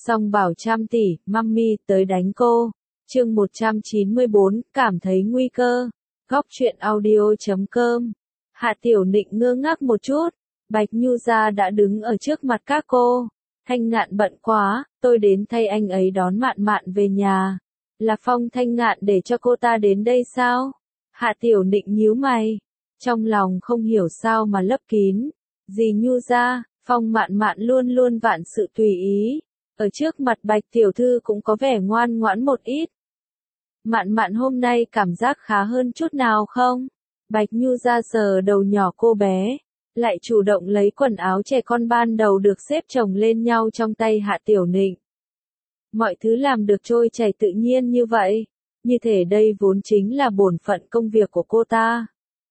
Song bảo trăm tỷ, mummy tới đánh cô. Chương 194, cảm thấy nguy cơ. Góc truyện audio.com. Hạ Tiểu Nịnh ngơ ngác một chút. Bạch Nhu Gia đã đứng ở trước mặt các cô. Thanh Ngạn bận quá, tôi đến thay anh ấy đón Mạn Mạn về nhà. Là Phong Thanh Ngạn để cho cô ta đến đây sao? Hạ Tiểu Nịnh nhíu mày. Trong lòng không hiểu sao mà lấp kín. Dì Nhu Gia, Phong Mạn Mạn luôn luôn vạn sự tùy ý. Ở trước mặt Bạch Tiểu Thư cũng có vẻ ngoan ngoãn một ít. Mạn Mạn hôm nay cảm giác khá hơn chút nào không? Bạch Nhu Gia sờ đầu nhỏ cô bé, lại chủ động lấy quần áo trẻ con ban đầu được xếp chồng lên nhau trong tay Hạ Tiểu Nịnh. Mọi thứ làm được trôi chảy tự nhiên như vậy, như thể đây vốn chính là bổn phận công việc của cô ta.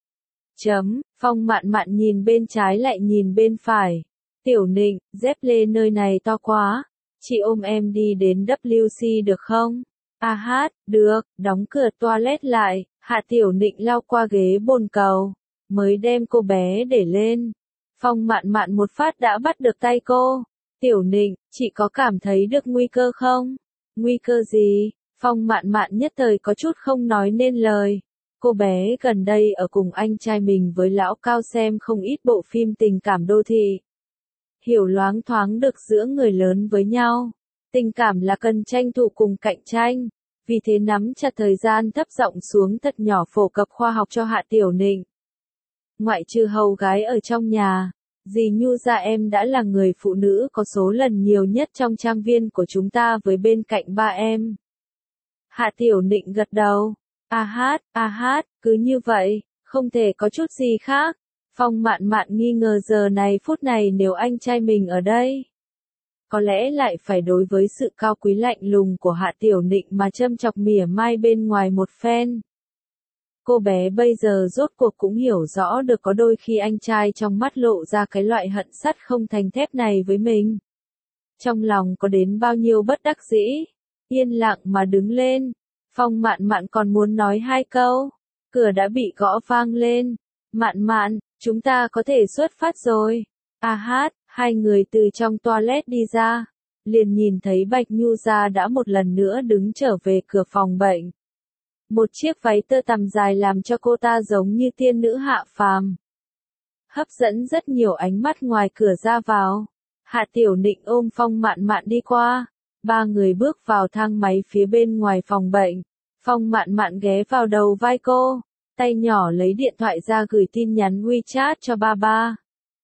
Phong Mạn Mạn nhìn bên trái lại nhìn bên phải. Tiểu Nịnh, dép lê nơi này to quá, chị ôm em đi đến WC được không? Được, đóng cửa toilet lại, Hạ Tiểu Nịnh lao qua ghế bồn cầu, mới đem cô bé để lên. Phong Mạn Mạn một phát đã bắt được tay cô. Tiểu Nịnh, chị có cảm thấy được nguy cơ không? Nguy cơ gì? Phong Mạn Mạn nhất thời có chút không nói nên lời. Cô bé gần đây ở cùng anh trai mình với lão Cao xem không ít bộ phim tình cảm đô thị. Hiểu loáng thoáng được giữa người lớn với nhau. Tình cảm là cần tranh thủ cùng cạnh tranh. Vì thế nắm chặt thời gian thấp giọng xuống thật nhỏ phổ cập khoa học cho Hạ Tiểu Nịnh. Ngoại trừ hầu gái ở trong nhà, dì Nhu Gia em đã là người phụ nữ có số lần nhiều nhất trong trang viên của chúng ta với bên cạnh ba em. Hạ Tiểu Nịnh gật đầu. Cứ như vậy, không thể có chút gì khác. Phong Mạn Mạn nghi ngờ giờ này phút này nếu anh trai mình ở đây, có lẽ lại phải đối với sự cao quý lạnh lùng của Hạ Tiểu Nịnh mà châm chọc mỉa mai bên ngoài một phen. Cô bé bây giờ rốt cuộc cũng hiểu rõ được có đôi khi anh trai trong mắt lộ ra cái loại hận sắt không thành thép này với mình. Trong lòng có đến bao nhiêu bất đắc dĩ, yên lặng mà đứng lên. Phong Mạn Mạn còn muốn nói hai câu, cửa đã bị gõ vang lên. Mạn Mạn, chúng ta có thể xuất phát rồi. Hai người từ trong toilet đi ra, liền nhìn thấy Bạch Nhu Gia đã một lần nữa đứng trở về cửa phòng bệnh. Một chiếc váy tơ tằm dài làm cho cô ta giống như tiên nữ hạ phàm, hấp dẫn rất nhiều ánh mắt ngoài cửa ra vào. Hạ Tiểu Nịnh ôm Phong Mạn Mạn đi qua, ba người bước vào thang máy phía bên ngoài phòng bệnh. Phong Mạn Mạn ghé vào đầu vai cô, tay nhỏ lấy điện thoại ra gửi tin nhắn WeChat cho ba.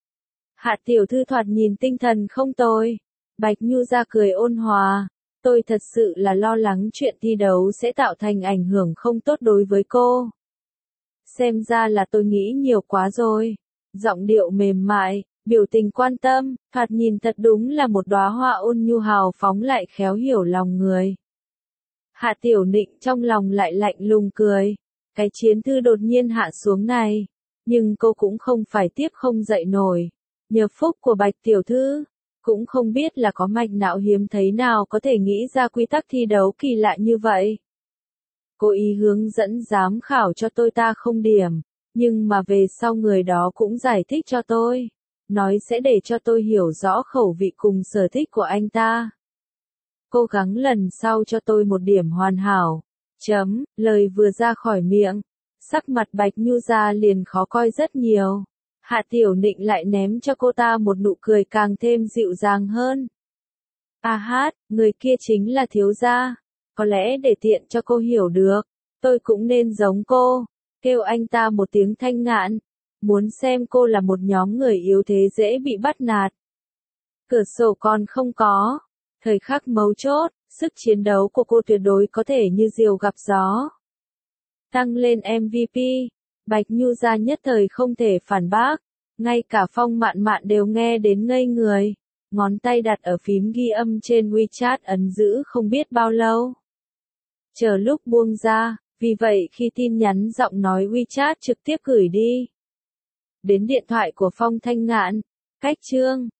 Hạ Tiểu Thư thoạt nhìn tinh thần không tồi. Bạch Nhu Gia cười ôn hòa. Tôi thật sự là lo lắng chuyện thi đấu sẽ tạo thành ảnh hưởng không tốt đối với cô. Xem ra là tôi nghĩ nhiều quá rồi. Giọng điệu mềm mại, biểu tình quan tâm, thoạt nhìn thật đúng là một đóa hoa ôn nhu hào phóng lại khéo hiểu lòng người. Hạ Tiểu Nịnh trong lòng lại lạnh lùng cười. Cái chiến thư đột nhiên hạ xuống này, nhưng cô cũng không phải tiếp không dậy nổi. Nhờ phúc của Bạch Tiểu Thư, cũng không biết là có mạch não hiếm thấy nào có thể nghĩ ra quy tắc thi đấu kỳ lạ như vậy. Cô ý hướng dẫn giám khảo cho tôi ta không điểm, nhưng mà về sau người đó cũng giải thích cho tôi, nói sẽ để cho tôi hiểu rõ khẩu vị cùng sở thích của anh ta. Cố gắng lần sau cho tôi một điểm hoàn hảo. Lời vừa ra khỏi miệng, sắc mặt Bạch Nhu Gia liền khó coi rất nhiều. Hạ Tiểu Nịnh lại ném cho cô ta một nụ cười càng thêm dịu dàng hơn. Người kia chính là thiếu gia. Có lẽ để tiện cho cô hiểu được, tôi cũng nên giống cô, kêu anh ta một tiếng Thanh Ngạn. Muốn xem cô là một nhóm người yếu thế dễ bị bắt nạt. Cửa sổ còn không có. Thời khắc mấu chốt, sức chiến đấu của cô tuyệt đối có thể như diều gặp gió. Tăng lên MVP. Bạch Nhu Gia nhất thời không thể phản bác, ngay cả Phong Mạn Mạn đều nghe đến ngây người, ngón tay đặt ở phím ghi âm trên WeChat ấn giữ không biết bao lâu. Chờ lúc buông ra, vì vậy khi tin nhắn giọng nói WeChat trực tiếp gửi đi đến điện thoại của Phong Thanh Ngạn, cách chương